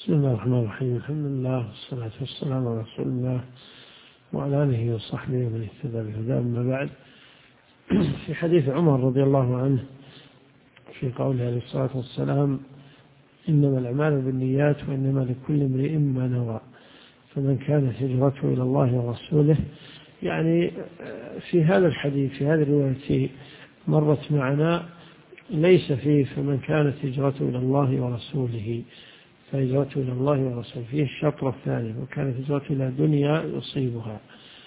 بسم الله الرحمن الرحيم. الحمد لله والصلاة والسلام على رسول الله وعلى آله وصحبه ومن اهتدى بهداه. أما بعد، في حديث عمر رضي الله عنه في قوله عليه الصلاة والسلام: إنما الأعمال بالنيات وإنما لكل امرئ ما نوى، فمن كانت هجرته إلى الله ورسوله. يعني في هذا الحديث، في هذه الرواية مرت معنا، ليس فيه فمن كانت هجرته إلى الله ورسوله فهجرته إلى الله ورسوله، فيه الشطر الثاني: وكانت هجرته إلى دنيا يصيبها.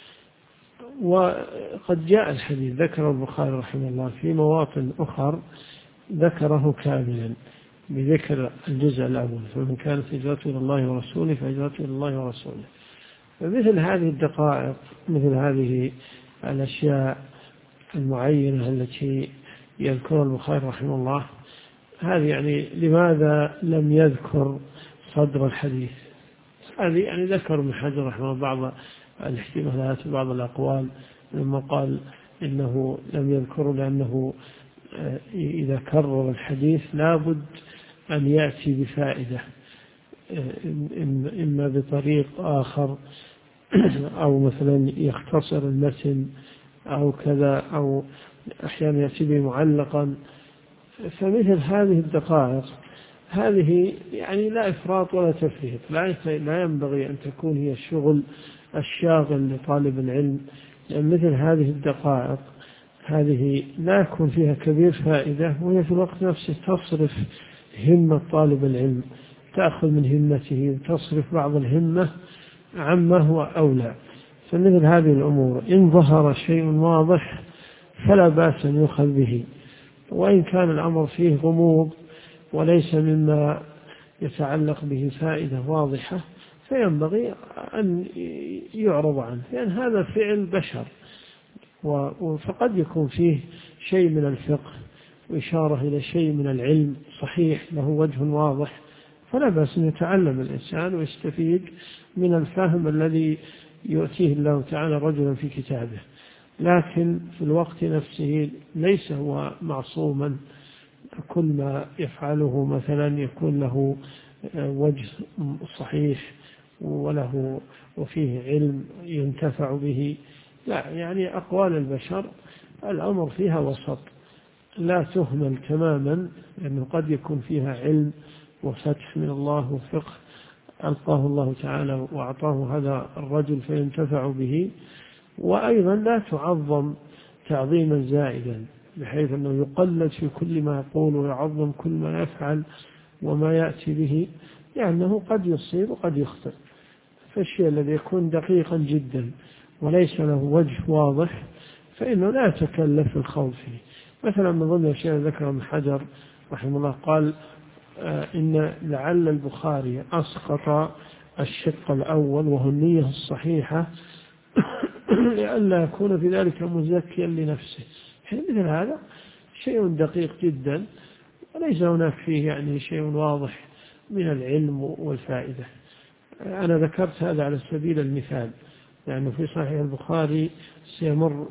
وقد جاء الحديث ذكر البخاري رحمه الله في مواطن أخر ذكره كاملا بذكر الجزء الأول: فمن كانت هجرته إلى الله ورسوله فهجرته إلى الله ورسوله. فمثل هذه الدقائق، مثل هذه الأشياء المعينة التي يذكر البخاري رحمه الله، هذه يعني لماذا لم يذكر صدر الحديث؟ هذه يعني ذكر ابن حجر رحمه الله بعض الاحتمالات وبعض الأقوال، لما قال إنه لم يذكر لأنه إذا كرر الحديث لابد أن يأتي بفائدة، إما بطريق آخر أو مثلا يختصر المتن أو كذا، أو أحيانا يأتي به معلقا. فمثل هذه الدقائق هذه يعني لا إفراط ولا تفريط، لا ينبغي أن تكون هي الشغل الشاغل لطالب العلم، لأن مثل هذه الدقائق هذه لا يكون فيها كبير فائدة، وهي في الوقت نفسه تصرف همة طالب العلم، تأخذ من همته وتصرف بعض الهمة عما هو أولى. فمثل هذه الأمور إن ظهر شيء واضح فلا بأس أن يؤخذ به، وإن كان الأمر فيه غموض وليس مما يتعلق به فائدة واضحة فينبغي أن يعرض عنه، لأن هذا فعل بشر، فقد يكون فيه شيء من الفقه وإشارة إلى شيء من العلم صحيح له وجه واضح، فلا بأس أن يتعلم الإنسان ويستفيد من الفهم الذي يؤتيه الله تعالى رجلا في كتابه. لكن في الوقت نفسه ليس هو معصوما، كل ما يفعله مثلا يكون له وجه صحيح وفيه علم ينتفع به. لا، يعني أقوال البشر الأمر فيها وسط، لا تهمل تماما، لأنه قد يكون فيها علم وفتح من الله وفقه ألقاه الله تعالى وأعطاه هذا الرجل فينتفع به. وأيضا لا تعظم تعظيما زائدا بحيث أنه يقلد في كل ما يقول ويعظم كل ما يفعل وما يأتي به، لأنه قد يصيب وقد يخطئ. فالشيء الذي يكون دقيقا جدا وليس له وجه واضح فإنه لا يتكلف الخوض فيه. مثلا من ضمن الشيء ذكر ابن حجر رحمه الله قال: إن لعل البخاري أسقط الشق الأول وهو النية الصحيحة لئلا يكون في ذلك مزكيا لنفسه. مثل هذا شيء دقيق جدا وليس هناك فيه يعني شيء واضح من العلم والفائدة. أنا ذكرت هذا على سبيل المثال، لأنه في صحيح البخاري سيمر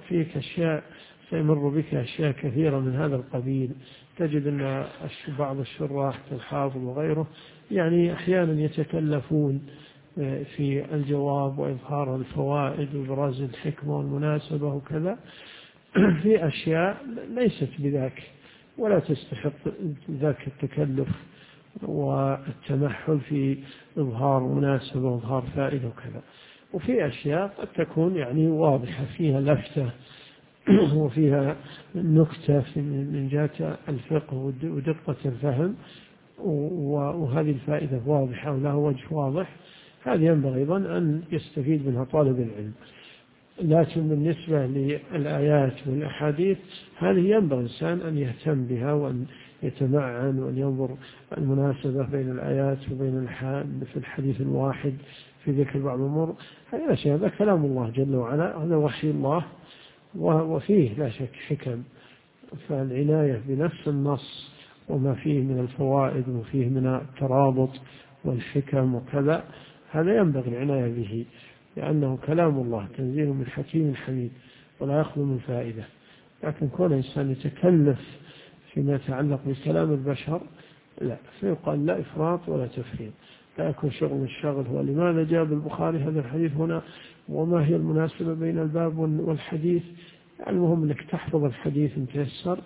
بك أشياء كثيرة من هذا القبيل. تجد أن بعض الشراح كالحافظ وغيره يعني أحيانا يتكلفون في الجواب وإظهار الفوائد وإبراز الحكمة والمناسبة وكذا في أشياء ليست بذاك ولا تستحق ذاك التكلف والتمحل في إظهار مناسبة وإظهار فائدة وكذا. وفي أشياء قد تكون يعني واضحة فيها لفتة وفيها نكتة من جهة الفقه ودقة الفهم، وهذه الفائدة واضحة وله وجه واضح، هذه ينبغي أيضا أن يستفيد منها طالب العلم. لكن بالنسبة للآيات والأحاديث هذه ينبغي الإنسان أن يهتم بها وأن يتمعن وأن ينظر المناسبة بين الآيات وبين في الحديث الواحد في ذكر بعض الأمور. هذه الأشياء هذا كلام الله جل وعلا، هذا وحي الله وفيه لا شك حكم، فالعناية بنفس النص وما فيه من الفوائد وفيه من الترابط والحكم وكذا هذا ينبغي العناية به، لأنه كلام الله تنزيل من حكيم حميد ولا يخلو من فائدة. لكن كون الإنسان يتكلف فيما يتعلق بكلام البشر لا، فيقال لا إفراط ولا تفريط، لا يكون شغل الشغل هو لماذا جاب البخاري هذا الحديث هنا وما هي المناسبة بين الباب والحديث. المهم أنك تحفظ الحديث إن تيسر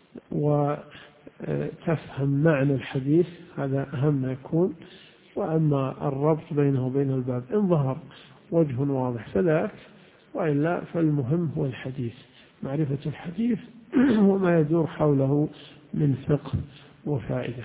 وتفهم معنى الحديث، هذا أهم ما يكون. وأما الربط بينه وبين الباب إن ظهر وجه واضح فذاك، وإلا فالمهم هو الحديث، معرفة الحديث وما يدور حوله من فقه وفائدة.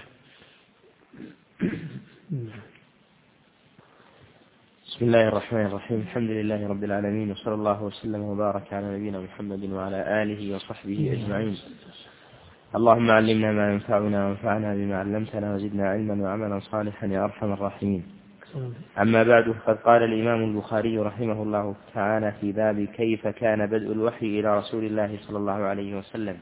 بسم الله الرحمن الرحيم. الحمد لله رب العالمين، وصلى الله وسلم وبارك على نبينا محمد وعلى آله وصحبه أجمعين. اللهم علمنا ما ينفعنا وانفعنا بما علمتنا وزدنا علما وعملا صالحا يا أرحم الراحمين. أما بعد، قد قال الإمام البخاري رحمه الله تعالى في باب كيف كان بدء الوحي إلى رسول الله صلى الله عليه وسلم: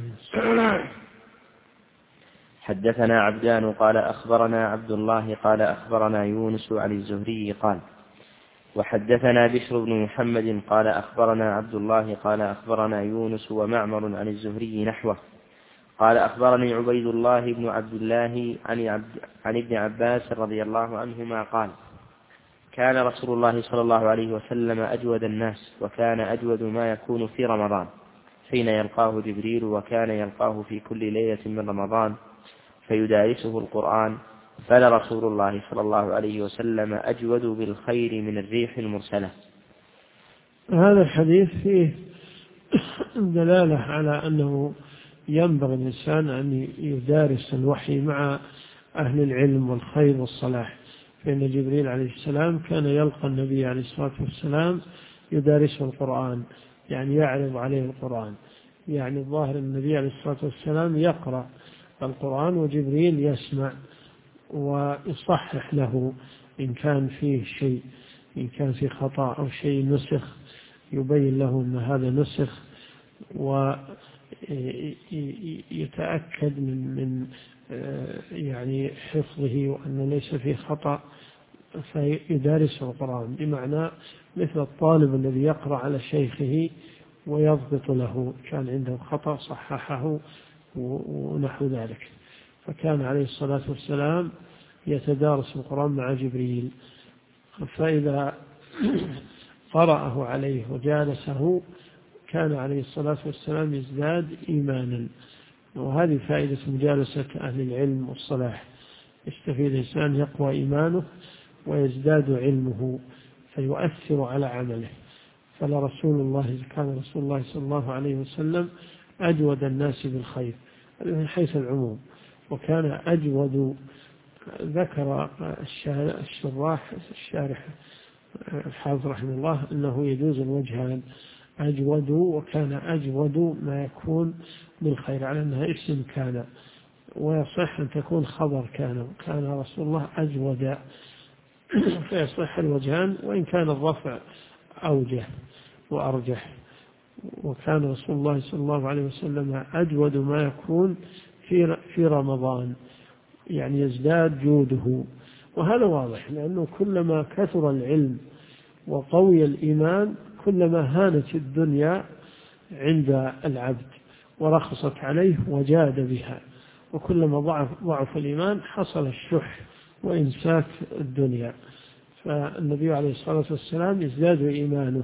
حدثنا عبدان قال أخبرنا عبد الله قال أخبرنا يونس عن الزهري قال: وحدثنا بشر بن محمد قال أخبرنا عبد الله قال أخبرنا يونس ومعمر عن الزهري نحوه. قال أخبرني عبيد الله بن عبد الله عن ابن عباس رضي الله عنهما قال: كان رسول الله صلى الله عليه وسلم أجود الناس، وكان أجود ما يكون في رمضان حين يلقاه جبريل، وكان يلقاه في كل ليلة من رمضان فيدارسه القرآن، فلرسول الله صلى الله عليه وسلم أجود بالخير من الريح المرسلة. هذا الحديث فيه دلالة على أنه ينبغي الإنسان أن يدارس الوحي مع أهل العلم والخير والصلاح، فإن جبريل عليه السلام كان يلقى النبي عليه الصلاة والسلام يدارسه القرآن، يعني يعرض عليه القرآن. يعني الظاهر النبي عليه الصلاة والسلام يقرأ القرآن وجبريل يسمع ويصحح له إن كان فيه شيء، إن كان فيه خطأ أو شيء نسخ يبين له أن هذا نسخ، ويتأكد من يعني حفظه وأنه ليس فيه خطأ، فيدارس القرآن، بمعنى مثل الطالب الذي يقرأ على شيخه ويضبط له، كان عنده خطأ صححه ونحو ذلك. فكان عليه الصلاة والسلام يتدارس القرآن مع جبريل، فإذا قرأه عليه وجالسه كان عليه الصلاة والسلام يزداد إيمانا. وهذه فائدة مجالسة أهل العلم والصلاح، يستفيد الإنسان يقوى إيمانه ويزداد علمه فيؤثر على عمله. كان رسول الله صلى الله عليه وسلم أجود الناس بالخير من حيث العموم، وكان أجود. ذكر الشارح الحافظ رحمه الله أنه يجوز الوجهان، أجود وكان أجود ما يكون بالخير، على أنها اسم كان، ويصح أن تكون خبر كان رسول الله أجود، فيصح الوجهان، وإن كان الرفع أوجه وأرجح. وكان رسول الله صلى الله عليه وسلم أجود ما يكون في رمضان، يعني يزداد جوده. وهذا واضح، لأنه كلما كثر العلم وقوي الإيمان كلما هانت الدنيا عند العبد ورخصت عليه وجاد بها، وكلما ضعف الإيمان حصل الشح وإمساك الدنيا. فالنبي عليه الصلاة والسلام يزداد إيمانه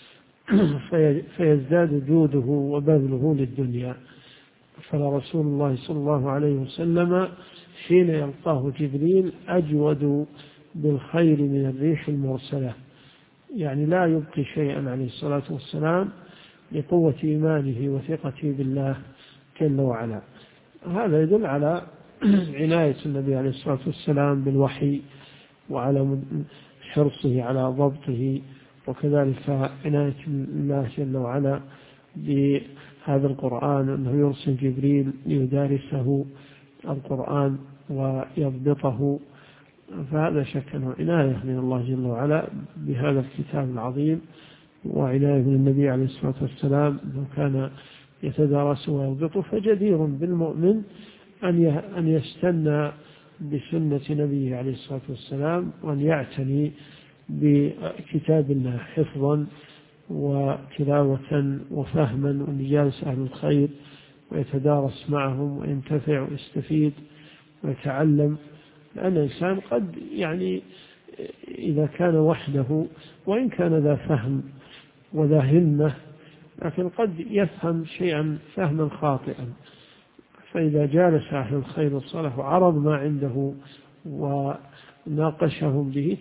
فيزداد جوده وبذله للدنيا. فرسول الله صلى الله عليه وسلم حين يلقاه جبريل أجود بالخير من الريح المرسلة، يعني لا يبقي شيئا عليه الصلاة والسلام لقوة إيمانه وثقته بالله جل وعلا. هذا يدل على عناية النبي عليه الصلاة والسلام بالوحي وعلى حرصه على ضبطه، وكذلك عناية الله جل وعلا بهذا القرآن، أنه يرسل جبريل ليدارسه القرآن ويضبطه. فهذا شك أنه عناية من الله جل وعلا بهذا الكتاب العظيم، وعناية من النبي عليه الصلاة والسلام أنه كان يتدارسه ويضبطه. فجدير بالمؤمن أن يستنى بسنة نبيه عليه الصلاة والسلام، وأن يعتني بكتاب الله حفظا وتلاوة وفهما، وأن يجالس أهل الخير ويتدارس معهم وينتفع ويستفيد. ويتعلم، لأن الإنسان قد يعني إذا كان وحده وإن كان ذا فهم وذا همة لكن قد يفهم شيئا فهما خاطئا، فإذا جالس أهل الخير والصلاح وعرض ما عنده وناقشهم به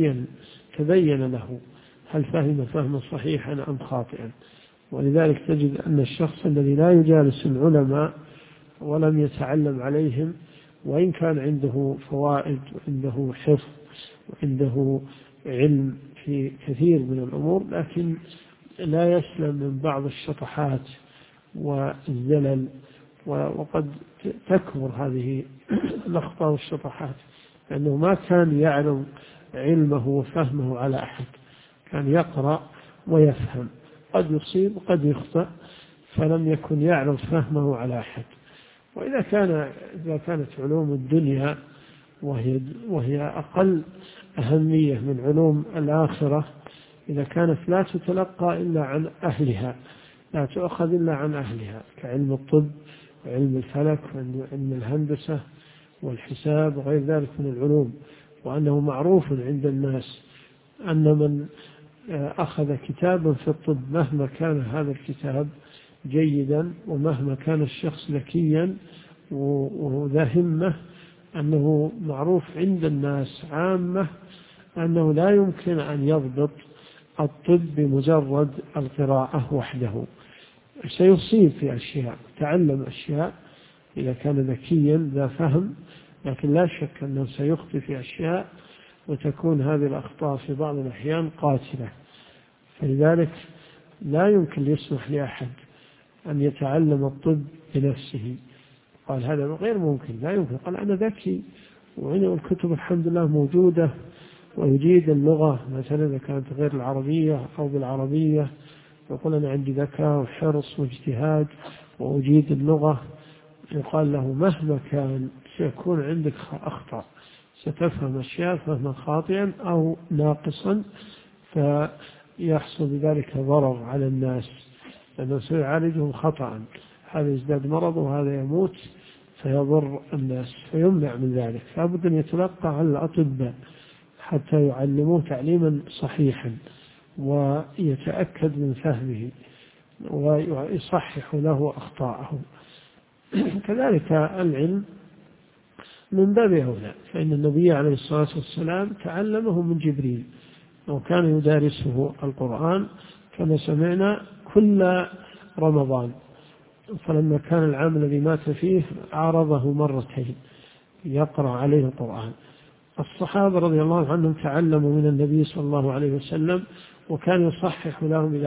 تبين له هل فهم فهما صحيحا أم خاطئا. ولذلك تجد أن الشخص الذي لا يجالس العلماء ولم يتعلم عليهم وإن كان عنده فوائد وعنده حفظ وعنده علم في كثير من الأمور، لكن لا يسلم من بعض الشطحات والزلل، وقد تكبر هذه الأخطاء والشطحات، لأنه ما كان يعلم علمه وفهمه على أحد، كان يقرأ ويفهم، قد يصيب وقد يخطئ، فلم يكن يعلم فهمه على أحد. وإذا كانت علوم الدنيا وهي أقل أهمية من علوم الآخرة، إذا كانت لا تتلقى إلا عن أهلها، لا تؤخذ إلا عن أهلها، كعلم الطب وعلم الفلك وعلم الهندسة والحساب وغير ذلك من العلوم، وأنه معروف عند الناس أن من أخذ كتابا في الطب مهما كان هذا الكتاب جيدا ومهما كان الشخص ذكيا وذا همة، أنه معروف عند الناس عامة أنه لا يمكن أن يضبط الطب بمجرد القراءة وحده، سيصيب في أشياء، تعلم أشياء إذا كان ذكيا ذا فهم، لكن لا شك أنه سيخطئ في أشياء وتكون هذه الأخطاء في بعض الأحيان قاتلة. فلذلك لا يمكن يسمح لأحد أن يتعلم الطب بنفسه، قال هذا غير ممكن، لا يمكن، قال أنا ذكي وهنا الكتب الحمد لله موجودة ويجيد اللغة مثلا إذا كانت غير العربية أو بالعربية، يقول أنا عندي ذكاء وحرص واجتهاد وأجيد اللغة، يقال له مهما كان سيكون عندك أخطاء، ستفهم أشياء فهما خاطئا أو ناقصا، فيحصل بذلك ضرر على الناس لأنه سيعالجهم خطأ، هذا يزداد مرض وهذا يموت فيضر الناس، فيمنع من ذلك. فلابد أن يتلقى على الأطباء حتى يعلموه تعليما صحيحا ويتأكد من فهمه ويصحح له أخطاءه. كذلك العلم من باب أولى، فإن النبي عليه الصلاة والسلام تعلمه من جبريل وكان يدارسه القرآن كما سمعنا كل رمضان، فلما كان العام الذي مات فيه عارضه مرتين يقرأ عليه القرآن. الصحابة رضي الله عنهم تعلموا من النبي صلى الله عليه وسلم وكان يصحح لهم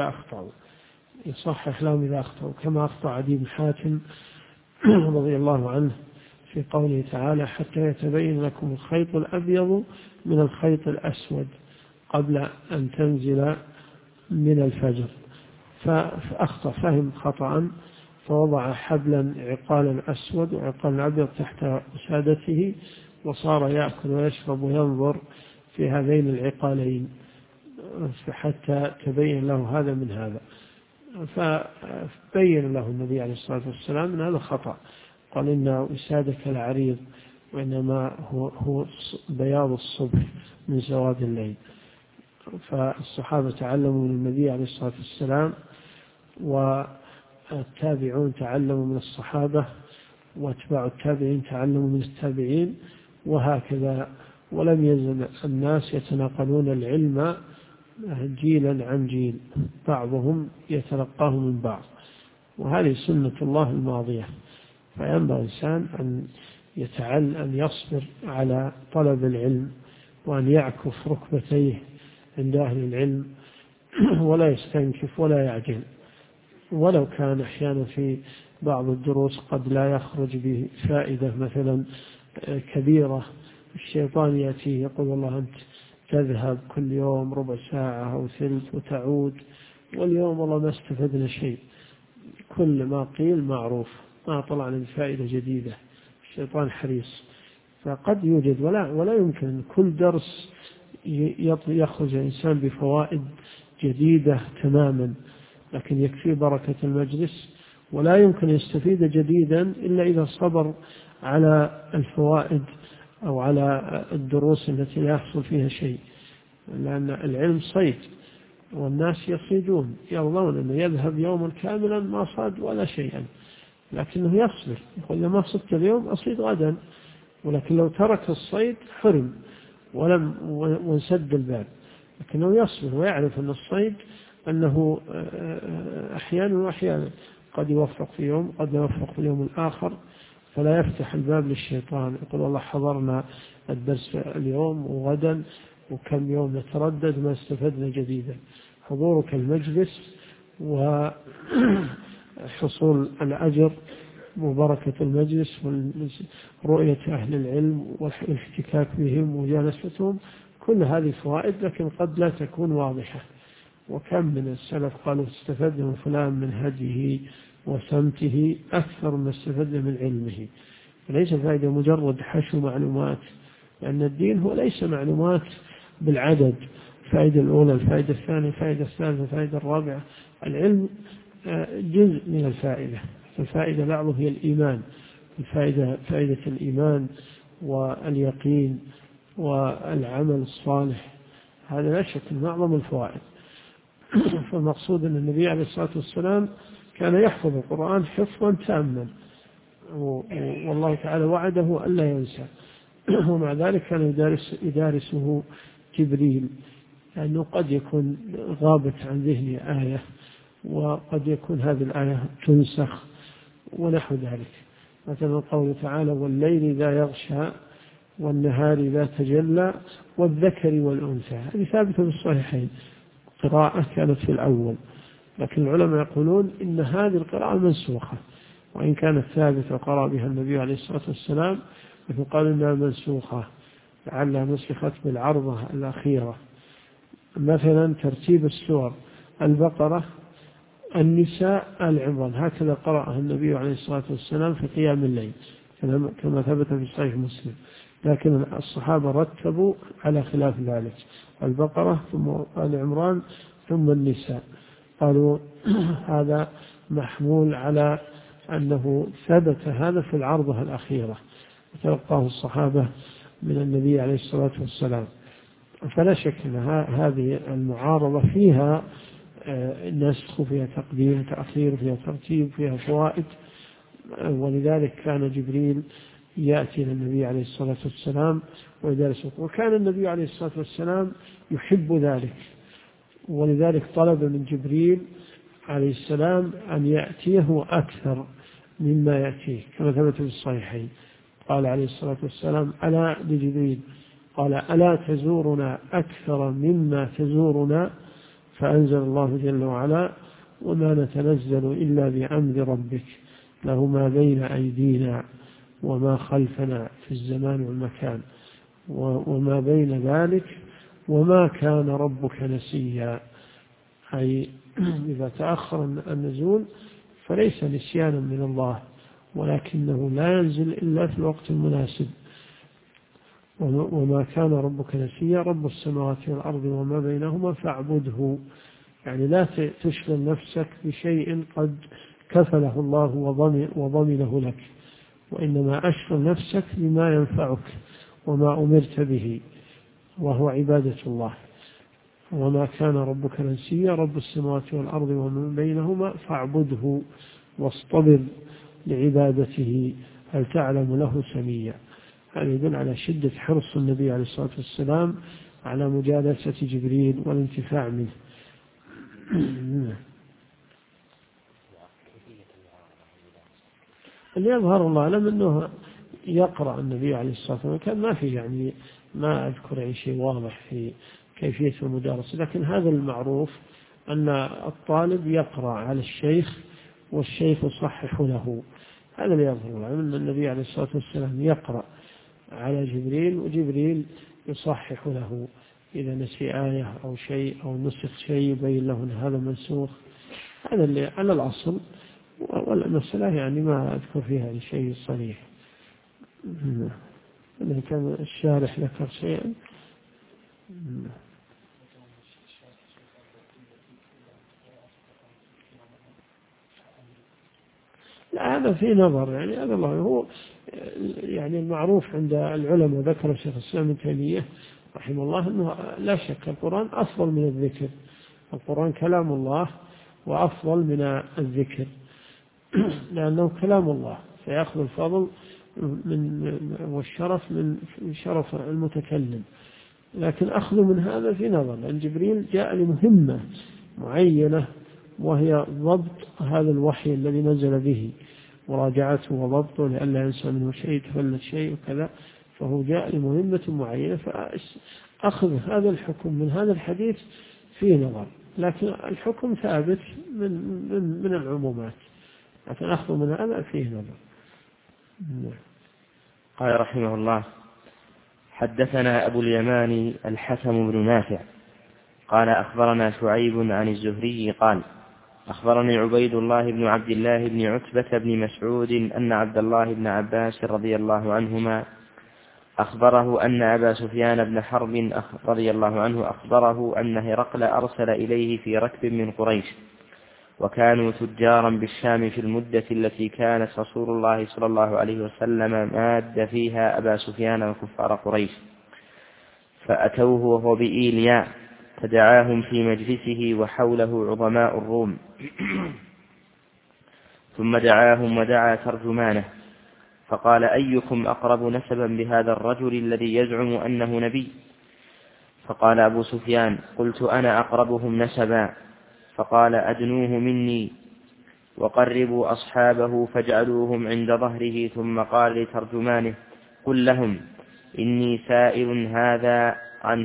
إذا أخطأوا كما أخطأ عدي بن حاتم رضي الله عنه في قوله تعالى حتى يتبين لكم الخيط الأبيض من الخيط الأسود قبل أن تنزل من الفجر، فأخطأ فهم خطأ فوضع حبلا عقالا أسود وعقالا أبيض تحت وسادته وصار يأكل ويشرب وينظر في هذين العقالين حتى تبين له هذا من هذا، فبين له النبي عليه الصلاة والسلام أن هذا خطأ، قال إن وسادك العريض وإنما هو بياض الصبح من سواد الليل. فالصحابة تعلموا من النبي عليه الصلاة والسلام والتابعون تعلموا من الصحابة واتباع التابعين تعلموا من التابعين وهكذا، ولم يزل الناس يتناقلون العلم جيلا عن جيل، بعضهم يتلقاه من بعض، وهذه سنة الله الماضية. فينبغي الإنسان أن يصبر على طلب العلم وأن يعكف ركبتيه عند أهل العلم ولا يستنكف ولا يعجل، ولو كان أحيانا في بعض الدروس قد لا يخرج بفائدة مثلا كبيرة، الشيطان يأتيه يقول الله أنت تذهب كل يوم ربع ساعة أو ثلث وتعود، واليوم والله ما استفدنا شيء، كل ما قيل معروف، ما طلعنا بفائدة جديدة، الشيطان حريص. فقد يوجد ولا يمكن كل درس يخرج الإنسان بفوائد جديدة تماما، لكن يكفي بركة المجلس، ولا يمكن يستفيد جديدا إلا إذا صبر على الفوائد أو على الدروس التي لا يحصل فيها شيء، لأن العلم صيد، والناس يصيدون يرضون أنه يذهب يوما كاملا ما صاد ولا شيئا، لكنه يصبر، يقول لما صدت اليوم أصيد غدا. ولكن لو ترك الصيد حرم وانسد الباب، لكنه يصبر ويعرف أن الصيد أنه أحيانا وأحيانا قد يوفق في يوم قد يوفق في اليوم الآخر، فلا يفتح الباب للشيطان يقول والله حضرنا الدرس اليوم وغدا وكم يوم نتردد ما استفدنا جديدا. حضورك المجلس وحصول الأجر وبركة المجلس ورؤية أهل العلم والاحتكاك بهم وجالستهم، كل هذه فوائد، لكن قد لا تكون واضحة. وكم من السلف قالوا استفدنا من فلان من هديه وسمته أكثر ما استفدنا من علمه. ليس فائدة مجرد حشو معلومات، لأن الدين هو ليس معلومات بالعدد، الفائدة الأولى، الفائدة الثانية، الفائدة الثالثة، الفائدة الرابعة. العلم جزء من الفائدة، الفائدة بعضه هي الإيمان، فائدة الإيمان واليقين والعمل الصالح، هذا لا شك من أعظم الفوائد. فالمقصود أن النبي عليه الصلاة والسلام كان يحفظ القرآن حفظا تاما، والله تعالى وعده ألا ينسى، ومع ذلك كان يدارسه جبريل، لأنه قد يكون غابت عن ذهنه آية، وقد يكون هذه الآية تنسخ ونحو ذلك. مثلا قوله تعالى والليل إذا يغشى والنهار إذا تجلى والذكر والأنثى، هذه ثابتة في الصحيحين، قراءة كانت في الأول، لكن العلماء يقولون إن هذه القراءة منسوخة، وإن كانت ثابتة وقرأ بها النبي عليه الصلاة والسلام، لكن قالوا إنها منسوخة لعلها نسخت بالعرضة الأخيرة. مثلا ترتيب السور: البقرة، النساء، آل عمران، هكذا قرأها النبي عليه الصلاة والسلام في قيام الليل كما ثبت في صحيح مسلم، لكن الصحابة رتبوا على خلاف ذلك: البقرة ثم آل عمران ثم النساء. قالوا هذا محمول على أنه ثبت هذا في العرضة الأخيرة وتلقاه الصحابة من النبي عليه الصلاة والسلام. فلا شك أن هذه المعارضة فيها نسخ، فيها تقديم، تأخير، فيها ترتيب، فيها فوائد. ولذلك كان جبريل يأتي للنبي عليه الصلاة والسلام ويدرسه، وكان النبي عليه الصلاة والسلام يحب ذلك، ولذلك طلب من جبريل عليه السلام أن يأتيه أكثر مما يأتيه، كما ثبت في الصحيحين. قال عليه الصلاة والسلام ألا لجبريل، قال ألا تزورنا أكثر مما تزورنا؟ فأنزل الله جل وعلا وما نتنزل إلا بأمر ربك له ما بين أيدينا وما خلفنا في الزمان والمكان وما بين ذلك وما كان ربك نسيا. أي إذا تأخر النزول فليس نسيانا من الله، ولكنه لا ينزل إلا في الوقت المناسب. وما كان ربك نسيا، رب السماوات والأرض وما بينهما فاعبده، يعني لا تشغل نفسك بشيء قد كفله الله وضمنه لك، وإنما أشغل نفسك بما ينفعك وما أمرت به، وهو عبادة الله. وما كان ربك نسيا، رب السماوات والأرض وما بينهما فاعبده واصطبر لعبادته هل تعلم له سميا. هذا يدل على شدة حرص النبي عليه الصلاة والسلام على مجالسة جبريل والانتفاع منه. اللي يظهر الله أعلم أنه يقرأ النبي عليه الصلاة والسلام، كان ما في يعني ما أذكر أي شيء واضح في كيفية المدارسة، لكن هذا المعروف أن الطالب يقرأ على الشيخ والشيخ يصحح له. هذا اللي يظهر الله أن النبي عليه الصلاة والسلام يقرأ على جبريل وجبريل يصحح له إذا نسي آية أو شيء أو نسخ شيء يبين له أن هذا منسوخ. هذا اللي على الأصل، والمسألة يعني ما أذكر فيها شيء صريح. إذا كان الشارح ذكر شيئا لا، هذا في نظر، يعني هذا الله هو يعني المعروف عند العلماء ذكر الشيخ الإسلام ابن تيمية رحمه الله أنه لا شك القرآن أفضل من الذكر، القرآن كلام الله وأفضل من الذكر لأنه كلام الله، فيأخذ الفضل والشرف من شرف المتكلم. لكن أخذ من هذا في نظر، لأن جبريل جاء لمهمة معينة وهي ضبط هذا الوحي الذي نزل به، مراجعته وضبطه لئلا ينسى منه شيء يتفلت شيء وكذا، فهو جاء لمهمة معينة، فأخذ هذا الحكم من هذا الحديث في نظر، لكن الحكم ثابت من العمومات، لكن أخذ من هذا فيه نظر. قال رحمه الله: حدثنا أبو اليمان الحكم بن نافع قال أخبرنا شعيب عن الزهري قال أخبرني عبيد الله بن عبد الله بن عتبة بن مسعود أن عبد الله بن عباس رضي الله عنهما أخبره أن أبا سفيان بن حرب رضي الله عنه أخبره أن هرقل أرسل إليه في ركب من قريش، وكانوا تجارا بالشام في المدة التي كانت رسول الله صلى الله عليه وسلم ماد فيها أبا سفيان وكفار قريش، فأتوه وهو بإيلياء فدعاهم في مجلسه وحوله عظماء الروم، ثم دعاهم ودعا ترجمانه فقال: أيكم أقرب نسبا بهذا الرجل الذي يزعم أنه نبي؟ فقال أبو سفيان: قلت أنا أقربهم نسبا. فقال: أدنوه مني وقربوا أصحابه فاجعلوهم عند ظهره، ثم قال لترجمانه: قل لهم إني سائل هذا عن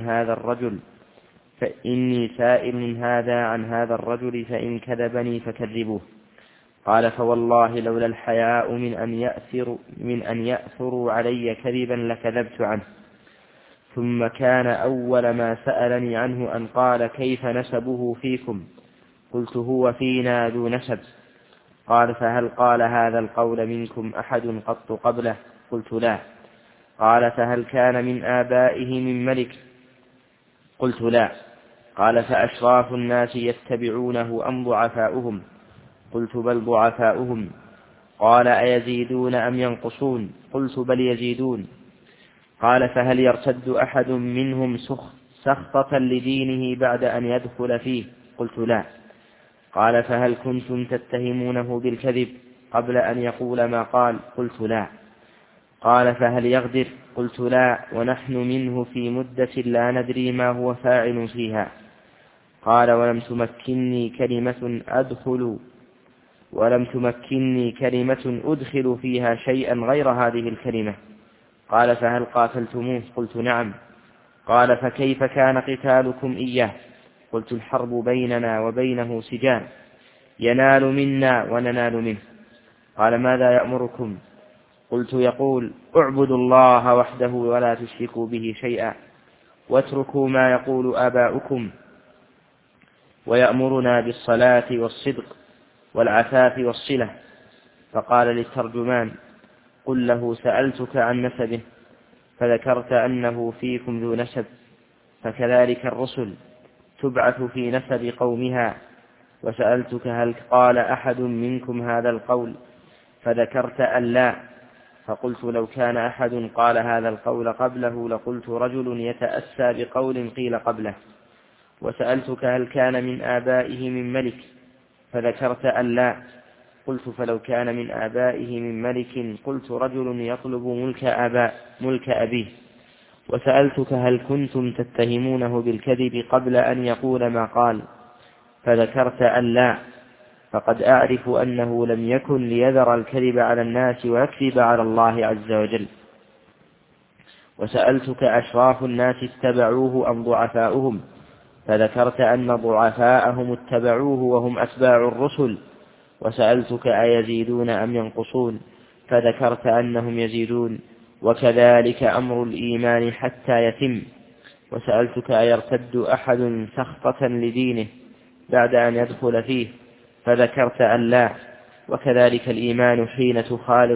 هذا الرجل فإن كذبني فكذبوه. قال: فوالله لولا الحياء من أن يأثروا علي كذبا لكذبت عنه. ثم كان أول ما سألني عنه أن قال: كيف نسبه فيكم؟ قلت: هو فينا ذو نسب. قال: فهل قال هذا القول منكم أحد قط قبله؟ قلت: لا. قال: فهل كان من آبائه من ملك؟ قلت: لا. قال: فأشراف الناس يتبعونه أم ضعفاؤهم؟ قلت: بل ضعفاؤهم. قال: أيزيدون أم ينقصون؟ قلت: بل يزيدون. قال: فهل يرتد أحد منهم سخطة لدينه بعد أن يدخل فيه؟ قلت: لا. قال: فهل كنتم تتهمونه بالكذب قبل أن يقول ما قال؟ قلت: لا. قال: فهل يغدر؟ قلت: لا، ونحن منه في مدة لا ندري ما هو فاعل فيها. قال: ولم تمكنني كلمة أدخل فيها شيئا غير هذه الكلمة. قال: فهل قاتلتموه؟ قلت: نعم. قال: فكيف كان قتالكم إياه؟ قلت: الحرب بيننا وبينه سجال، ينال منا وننال منه. قال: ماذا يأمركم؟ قلت: يقول: اعبدوا الله وحده ولا تشركوا به شيئا، واتركوا ما يقول آباؤكم، ويأمرنا بالصلاة والصدق والعفاف والصلة. فقال للترجمان: قل له سألتك عن نسبه فذكرت أنه فيكم ذو نسب، فكذلك الرسل تبعث في نسب قومها، وسألتك هل قال أحد منكم هذا القول فذكرت أن لا، فقلت: لو كان أحد قال هذا القول قبله لقلت رجل يتأسى بقول قيل قبله. وسألتك هل كان من آبائه من ملك فذكرت أن لا، قلت: فلو كان من آبائه من ملك قلت رجل يطلب ملك أبيه. وسألتك هل كنتم تتهمونه بالكذب قبل أن يقول ما قال فذكرت أن لا، فقد أعرف أنه لم يكن ليذر الكذب على الناس ويكذب على الله عز وجل. وسألتك أشراف الناس اتبعوه أم ضعفاؤهم فذكرت أن ضعفاءهم اتبعوه وهم أتباع الرسل. وسألتك أيزيدون أم ينقصون فذكرت أنهم يزيدون، وكذلك أمر الإيمان حتى يتم. وسألتك أيرتد أحد سخطة لدينه بعد أن يدخل فيه فذكرت أن لا، وكذلك الإيمان حين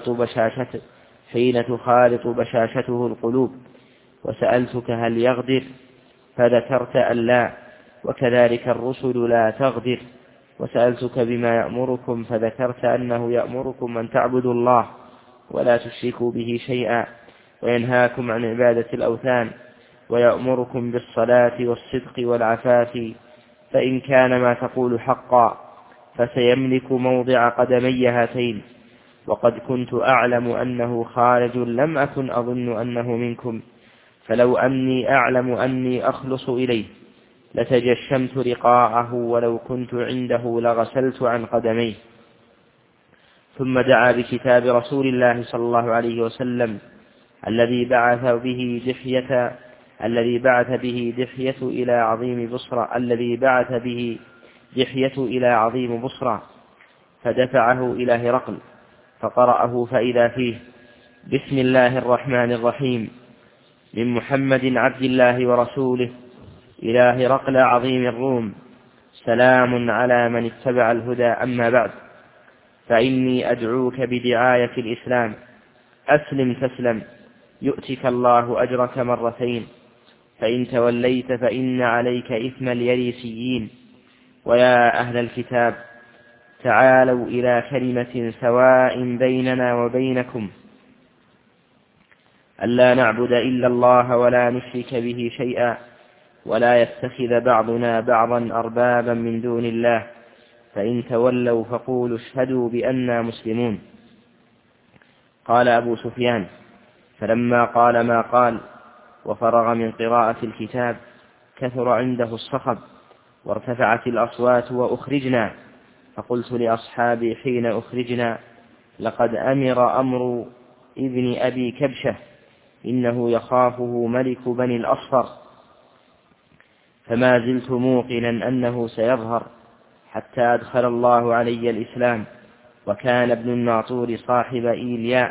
تخالط بشاشته القلوب. وسألتك هل يغدر فذكرت أن لا، وكذلك الرسل لا تغدر. وسألتك بما يأمركم فذكرت أنه يأمركم أن تعبدوا الله ولا تشركوا به شيئا وينهاكم عن عبادة الأوثان ويأمركم بالصلاة والصدق والعفاف فإن كان ما تقول حقا فسيملك موضع قدمي هاتين وقد كنت أعلم أنه خارج لم أكن أظن أنه منكم فلو أني أعلم أني أخلص إليه لتجشمت لقاءه ولو كنت عنده لغسلت عن قدميه. ثم دعا بكتاب رسول الله صلى الله عليه وسلم الذي بعث به دحية إلى عظيم بصرى فدفعه إلى هرقل فقرأه فإذا فيه: بسم الله الرحمن الرحيم، من محمد عبد الله ورسوله إلى هرقل عظيم الروم، سلام على من اتبع الهدى، أما بعد، فإني أدعوك بدعاية الإسلام، أسلم تسلم يؤتك الله أجرك مرتين، فإن توليت فإن عليك إثم اليريسيين. ويا أهل الكتاب تعالوا إلى كلمة سواء بيننا وبينكم ألا نعبد إلا الله ولا نشرك به شيئا ولا يتخذ بعضنا بعضا أربابا من دون الله، فإن تولوا فقولوا اشهدوا بأننا مسلمون. قال أبو سفيان: فلما قال ما قال وفرغ من قراءة الكتاب كثر عنده الصخب وارتفعت الأصوات وأخرجنا، فقلت لأصحابي حين أخرجنا: لقد أمر ابن أبي كبشة إنه يخافه ملك بني الأصفر، فما زلت موقنا أنه سيظهر حتى أدخل الله علي الإسلام. وكان ابن الناطور صاحب إيلياء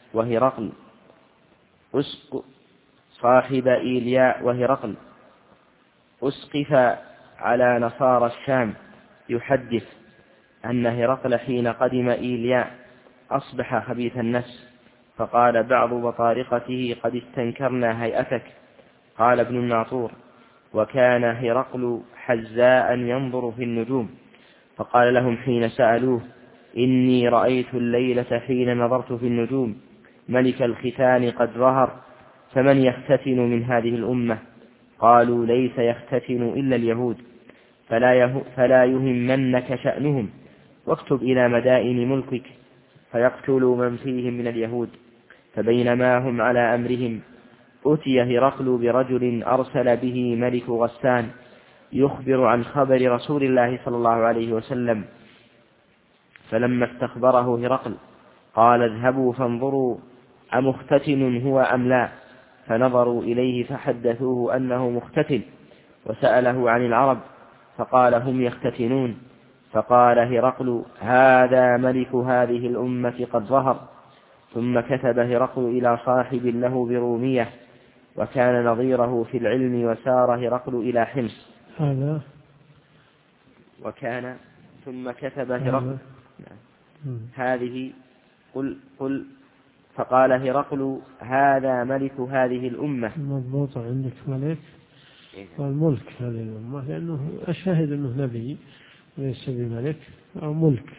وهرقل أسقف على نصارى الشام يحدث أن هرقل حين قدم إيلياء أصبح خبيث النفس، فقال بعض بطارقته: قد استنكرنا هيئتك. قال ابن الناطور: وكان هرقل حزاء ينظر في النجوم، فقال لهم حين سألوه: إني رأيت الليلة حين نظرت في النجوم ملك الختان قد ظهر، فمن يختتن من هذه الأمة؟ قالوا: ليس يختتن إلا اليهود، فلا يهمنك شأنهم، واكتب إلى مدائن ملكك فيقتلوا من فيهم من اليهود. فبينما هم على أمرهم أتي هرقل برجل أرسل به ملك غسان يخبر عن خبر رسول الله صلى الله عليه وسلم، فلما استخبره هرقل قال: اذهبوا فانظروا أمختتن هو أم لا؟ فنظروا إليه فحدثوه أنه مختتن، وسأله عن العرب فقال: هم يختتنون. فقال هرقل: هذا ملك هذه الأمة قد ظهر. ثم كتب هرقل إلى صاحب له برومية وكان نظيره في العلم، وسار هرقل إلى حمص. ثم كتب هرقل هذه قل فقال هرقل: هذا ملك هذه الأمة. مضبوط عندك ملك والملك هذه الأمة، لأنه أشهد أنه نبي ليس بملك أو ملك.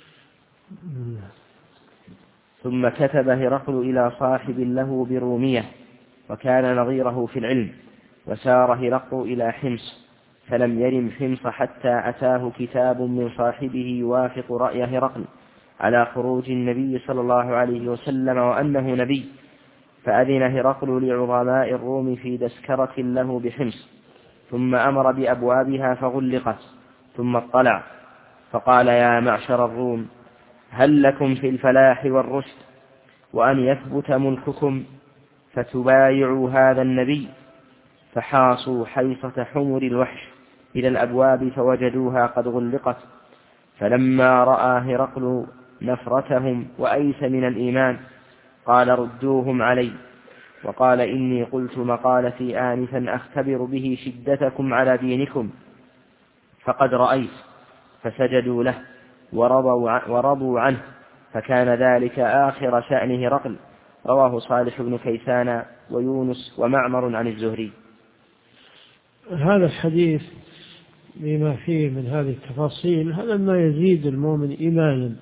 ثم كتب هرقل إلى صاحب له برومية وكان نظيره في العلم، وسار هرقل إلى حمص، فلم يرم حمص حتى أتاه كتاب من صاحبه يوافق رأي هرقل على خروج النبي صلى الله عليه وسلم وأنه نبي، فأذن هرقل لعظماء الروم في تذكرة له بحمص، ثم أمر بأبوابها فغلقت، ثم اطلع فقال: يا معشر الروم، هل لكم في الفلاح والرشد وأن يثبت ملككم فتبايعوا هذا النبي؟ فحاصوا حيصة حمر الوحش إلى الأبواب فوجدوها قد غلقت. فلما رأى هرقل نفرتهم وأيس من الإيمان قال: ردوهم علي. وقال: إني قلت مقالتي آنفا أختبر به شدتكم على دينكم، فقد رأيت. فسجدوا له ورضوا عنه، فكان ذلك آخر شأن هرقل. رواه صالح بن كيسان ويونس ومعمر عن الزهري. هذا الحديث بما فيه من هذه التفاصيل هذا ما يزيد المؤمن إيمانا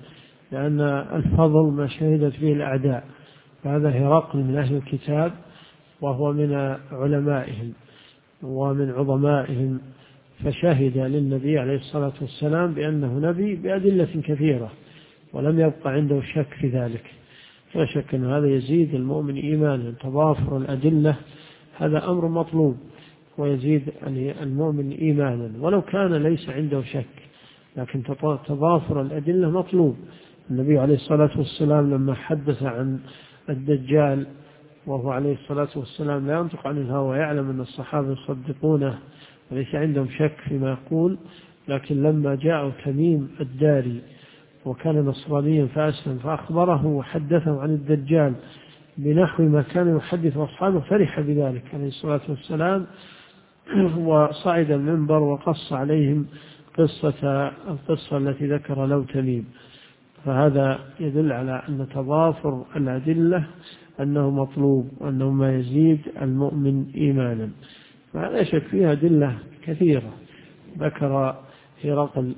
لأن الفضل ما شهدت به الأعداء، فهذا هرقل من أهل الكتاب وهو من علمائهم ومن عظمائهم، فشهد للنبي عليه الصلاة والسلام بأنه نبي بأدلة كثيرة، ولم يبقى عنده شك في ذلك. لا شك أن هذا يزيد المؤمن إيمانا، تضافر الأدلة هذا أمر مطلوب ويزيد المؤمن إيمانا ولو كان ليس عنده شك، لكن تضافر الأدلة مطلوب. النبي عليه الصلاة والسلام لما حدث عن الدجال وهو عليه الصلاة والسلام لا ينطق عن الهوى، يعلم أن الصحابة يصدقونه وليس عندهم شك فيما يقول، لكن لما جاء تميم الداري وكان نصرانيا فأسلم فأخبره وحدثه عن الدجال بنحو ما كان يحدث أصحابه فرح بذلك عليه الصلاة والسلام، وصعد المنبر وقص عليهم القصة التي ذكر له تميم. فهذا يدل على أن تضافر الأدلة أنه مطلوب وأنه ما يزيد المؤمن إيمانا. فلا شك فيها أدلة كثيرة، ذكر هرقل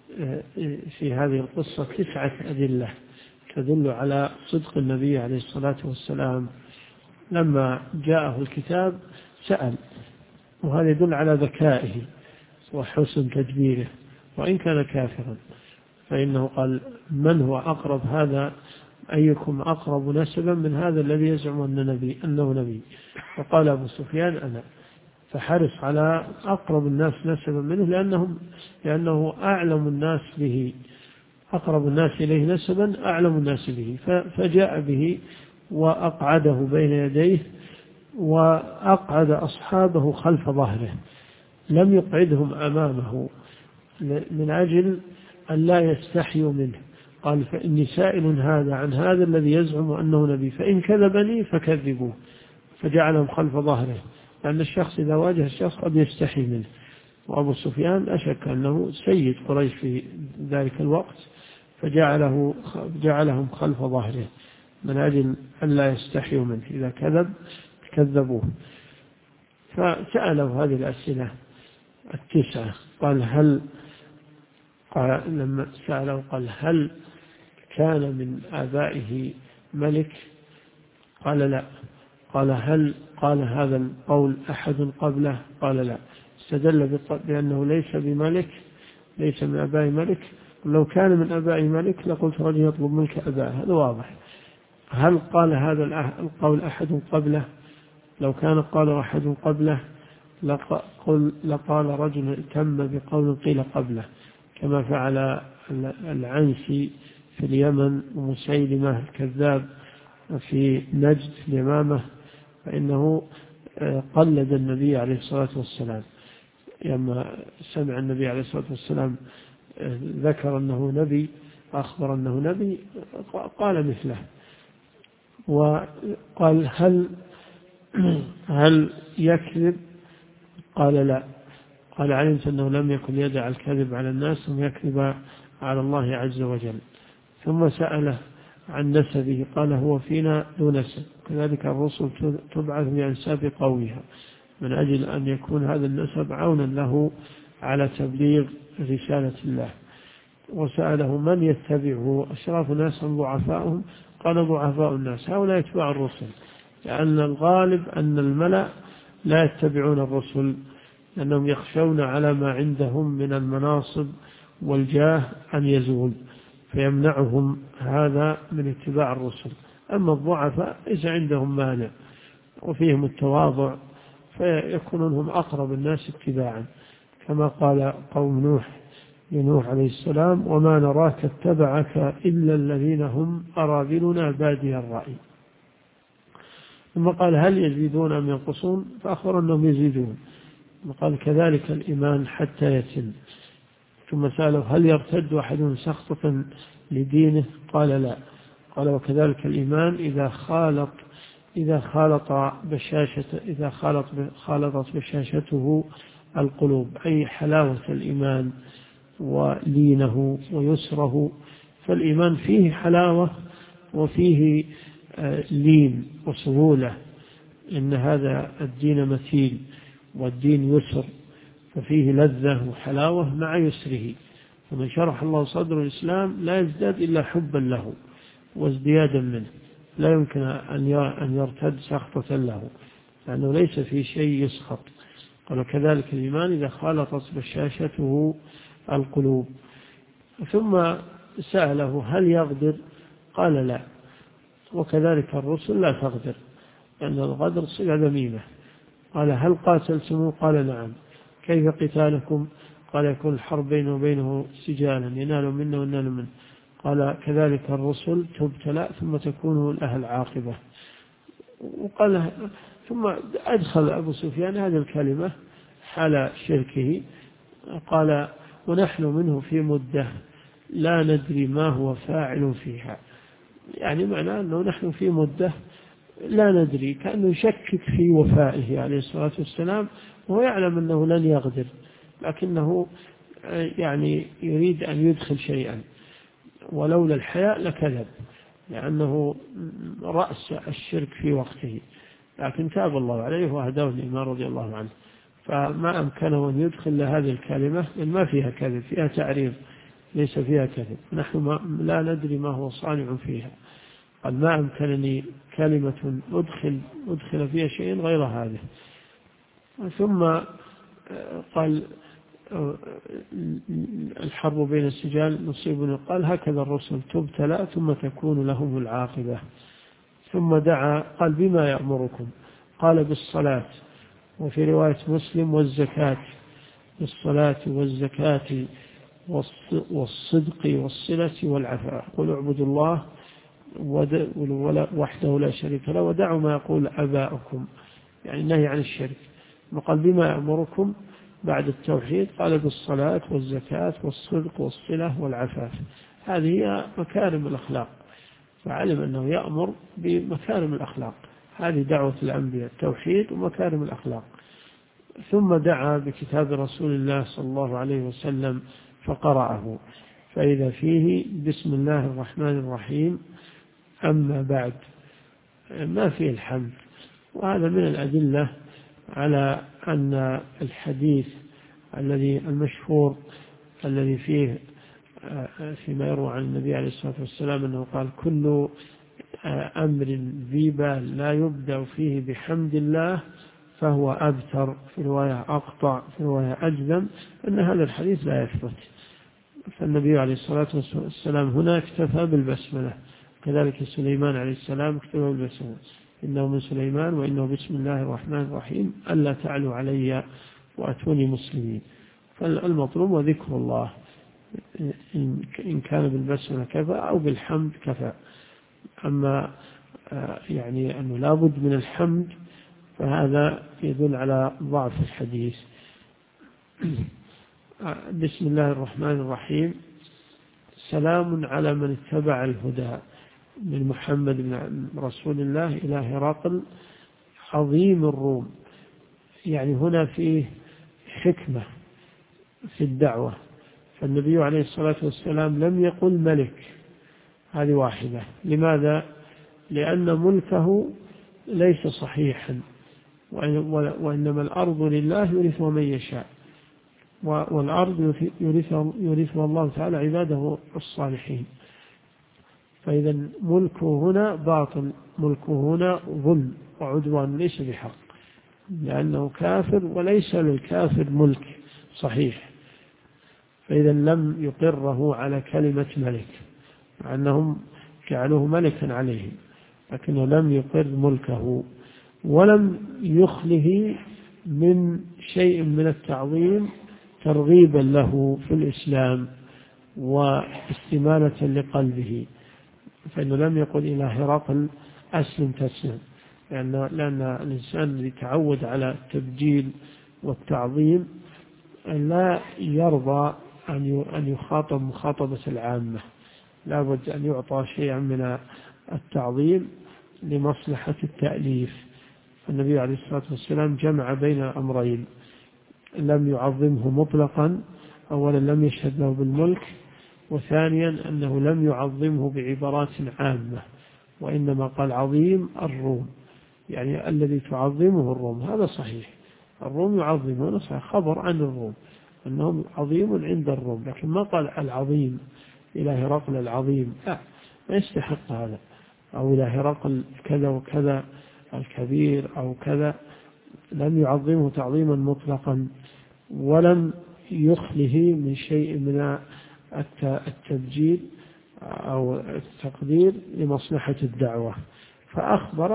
في هذه القصة 9 أدلة تدل على صدق النبي عليه الصلاة والسلام. لما جاءه الكتاب سأل، وهذا يدل على ذكائه وحسن تدبيره، وإن كان كافرا فإنه قال: من هو أقرب هذا، أيكم أقرب نسبا من هذا الذي يزعم أنه نبي؟ فقال أبو سفيان: أنا. فحرص على أقرب الناس نسبا منه لأنه أعلم الناس به، أقرب الناس إليه نسبا أعلم الناس به، فجاء به وأقعده بين يديه وأقعد أصحابه خلف ظهره، لم يقعدهم أمامه من أجل أن لا يستحيوا منه. قال: فإني سائل هذا عن هذا الذي يزعم أنه نبي، فإن كذبني فكذبوه. فجعلهم خلف ظهره، لأن الشخص إذا واجه الشخص قد يستحي منه. وأبو سفيان لا شك أنه سيد قريش في ذلك الوقت، فجعلهم خلف ظهره من أجل أن لا يستحيوا منه، إذا كذب كذبوه. فسأله هذه الأسئلة 9. لما سأله قال: هل كان من آبائه ملك؟ قال: لا. قال: هل قال هذا القول أحد قبله؟ قال: لا. استدل بأنه ليس بملك، ليس من آباء ملك. لو كان من آباء ملك لقلت رجل يطلب ملك أباه، هذا واضح. هل قال هذا القول أحد قبله؟ لو كان قال أحد قبله لقال رجل تم بقول قيل قبله، كما فعل العنسي في اليمن ومسيلمة الكذاب في نجد في اليمامة، فإنه قلد النبي عليه الصلاة والسلام. لما سمع النبي عليه الصلاة والسلام ذكر أنه نبي، أخبر أنه نبي، قال مثله. وقال: هل يكذب؟ قال: لا. قال: علمت أنه لم يكن يدع الكذب على الناس ثم يكذب على الله عز وجل. ثم سأله عن نسبه، قال: هو فينا ذو نسب، كذلك الرسل تبعث بأنساب قومها، من أجل أن يكون هذا النسب عونا له على تبليغ رسالة الله. وسأله: من يتبعه؟ أشراف الناس أم ضعفاؤهم؟ قال: ضعفاء الناس، هؤلاء يتبع الرسل، لأن الغالب أن الملأ لا يتبعون الرسل، لأنهم يخشون على ما عندهم من المناصب والجاه أن يزول، فيمنعهم هذا من اتباع الرسل. أما الضعفاء ليس عندهم مانع وفيهم التواضع، فيكونون هم أقرب الناس اتباعا، كما قال قوم نوح لنوح عليه السلام: وما نراك اتبعك إلا الذين هم أراذلنا بادي الرأي. ثم قال: هل يزيدون أم ينقصون؟ فأخبر أنهم يزيدون. وقال: كذلك الإيمان حتى يتم. ثم سأله: هل يرتد أحد سخطة لدينه؟ قال: لا. قال: وكذلك الإيمان إذا خالطت بشاشته القلوب، أي حلاوة الإيمان ولينه ويسره. فالإيمان فيه حلاوة وفيه لين وسهولة، إن هذا الدين متين والدين يسر، ففيه لذة وحلاوة مع يسره. فمن شرح الله صدر الإسلام لا يزداد إلا حبا له وازديادا منه، لا يمكن أن يرتد سخطة له، لأنه ليس في شيء يسخط. قال كذلك الإيمان إذا خالطت بشاشته القلوب. ثم سأله هل يغدر؟ قال لا. وكذلك الرسل لا تغدر، لأن الغدر صلة ذميمة. قال هل قاتلتموه؟ قال نعم. كيف قتالكم؟ قال يكون الحرب بينه وبينه سجالا ينال منه ونال منه. قال كذلك الرسل تبتلى ثم تكون له العاقبة. وقال ثم أدخل أبو سفيان هذه الكلمة حال شركه، قال ونحن منه في مدة لا ندري ما هو فاعل فيها، يعني معناه أنه نحن في مدة لا ندري، كأنه يشكك في وفائه عليه الصلاة والسلام، وهو يعلم أنه لن يغدر، لكنه يعني يريد أن يدخل شيئا، ولولا الحياء لكذب، لأنه رأس الشرك في وقته، لكن تاب الله عليه وهداه الإمام رضي الله عنه، فما أمكنه أن يدخل لهذه الكلمة، لأن ما فيها كذب، فيها تعريض ليس فيها كذب، نحن لا ندري ما هو صانع فيها. قال ما أمكنني كلمة أدخل فيها شيء غير هذا. ثم قال الحرب بين السجال نصيب، قال هكذا الرسل تبتلى ثم تكون لهم العاقبة. ثم دعا قال بما يأمركم؟ قال بالصلاة، وفي رواية مسلم والزكاة، بالصلاة والزكاة والصدق والصلة والعفاف. قل اعبدوا الله وحده لا شريك له ودعوا ما يقول آباؤكم، يعني النهي عن الشرك. وقال بما يأمركم بعد التوحيد؟ قال بالصلاة والزكاة والصدق والصلة والعفاف. هذه هي مكارم الأخلاق، فعلم أنه يأمر بمكارم الأخلاق، هذه دعوة الأنبياء، التوحيد ومكارم الأخلاق. ثم دعا بكتاب رسول الله صلى الله عليه وسلم فقرأه، فإذا فيه بسم الله الرحمن الرحيم أما بعد، ما فيه الحمد. وهذا من الأدلة على أن الحديث الذي المشهور الذي فيه فيما يروى عن النبي عليه الصلاة والسلام أنه قال كل أمر ذي بال لا يبدأ فيه بحمد الله فهو أبتر، في رواية أقطع، في رواية أجذم، أن هذا الحديث لا يثبت. فالنبي عليه الصلاة والسلام هنا اكتفى بالبسملة، كذلك سليمان عليه السلام اكتفى بالبسملة، إنه من سليمان وإنه بسم الله الرحمن الرحيم ألا تعلوا علي وأتوني مسلمين. فالمطلوب وذكر الله، إن كان بالبسملة كفى أو بالحمد كفى. أما يعني أنه لابد من الحمد فهذا يدل على ضعف الحديث. بسم الله الرحمن الرحيم سلام على من اتبع الهدى من محمد بن رسول الله إلى هرقل عظيم الروم. يعني هنا فيه حكمة في الدعوة، فالنبي عليه الصلاة والسلام لم يقل ملك، هذه واحدة. لماذا؟ لأن ملكه ليس صحيحا، وإنما الأرض لله يورثها من يشاء، والأرض يورثها الله تعالى عباده الصالحين. فإذا ملكه هنا باطل، ملكه هنا ظلم وعدوان ليس بحق، لأنه كافر وليس للكافر ملك صحيح. فإذا لم يقره على كلمة ملك، مع أنهم جعلوه ملكا عليهم، لكنه لم يقر ملكه، ولم يخله من شيء من التعظيم ترغيبا له في الإسلام واستمالة لقلبه. فإنه لم يقل إلى هرقل أسلم تسلم، لأن الإنسان الذي تعود على التبجيل والتعظيم لا يرضى أن يخاطب مخاطبة العامة، لا بد أن يعطى شيئا من التعظيم لمصلحة التأليف. النبي عليه الصلاة والسلام جمع بين أمرين، لم يعظمه مطلقا، أولا لم يشهد له بالملك، وثانيا أنه لم يعظمه بعبارات عامة، وإنما قال عظيم الروم، يعني الذي تعظمه الروم، هذا صحيح، الروم يعظمون، صحيح، خبر عن الروم، أنهم عظيم عند الروم، لكن ما قال العظيم إلى هرقل العظيم، لا، ما يستحق هذا، أو إلى هرقل كذا وكذا الكبير أو كذا، لم يعظمه تعظيما مطلقا، ولم يخله من شيء من التبجيل أو التقدير لمصلحة الدعوة، فأخبر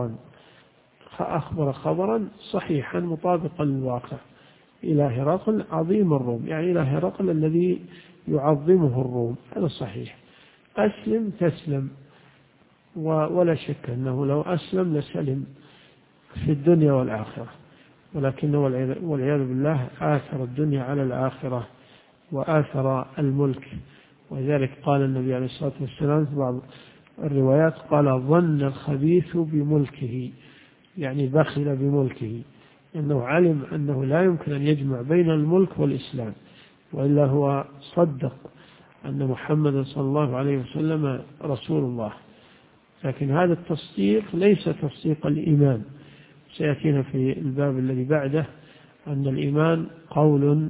خبرا صحيحا مطابقا للواقع إلى هرقل عظيم الروم، يعني إلى هرقل الذي يعظمه الروم، هذا صحيح. أسلم تسلم، ولا شك أنه لو أسلم لسلم في الدنيا والآخرة، ولكنه والعياذ بالله آثر الدنيا على الآخرة وآثر الملك. ولذلك قال النبي عليه الصلاة والسلام في بعض الروايات قال ظن الخبيث بملكه، يعني بخل بملكه، إنه علم أنه لا يمكن أن يجمع بين الملك والإسلام، وإلا هو صدق أن محمد صلى الله عليه وسلم رسول الله. لكن هذا التصديق ليس تصديق الإيمان، سيأتينا في الباب الذي بعده أن الإيمان قول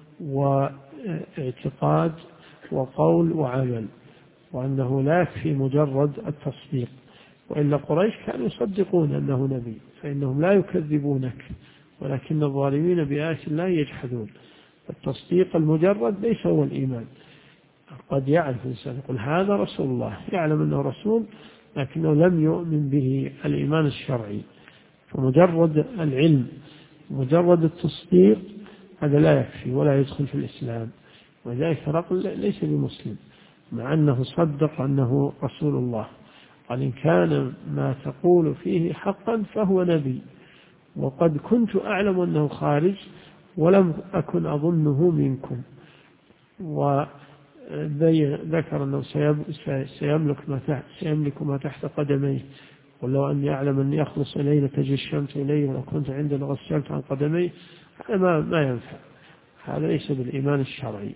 واعتقاد وقول وعمل، وأنه لا يكفي مجرد التصديق، وإلا قريش كانوا يصدقون أنه نبي فإنهم لا يكذبونك، ولكن الظالمين بآيات الله يجحدون. التصديق المجرد ليس هو الإيمان، قد يعرف الإنسان يقول هذا رسول الله، يعلم أنه رسول لكنه لم يؤمن به الإيمان الشرعي، فمجرد العلم مجرد التصديق هذا لا يكفي ولا يدخل في الإسلام. وذلك هرقل ليس بمسلم مع أنه صدق أنه رسول الله، قال إن كان ما تقول فيه حقا فهو نبي، وقد كنت أعلم أنه خارج ولم أكن أظنه منكم. وذكر أنه سيملك ما تحت قدميه، ولو أني أعلم أني أخلص إليه لتجشمت إليه ولو كنت عنده لغسلت عن قدميه. هذا ما ينفع، هذا ليس بالإيمان الشرعي.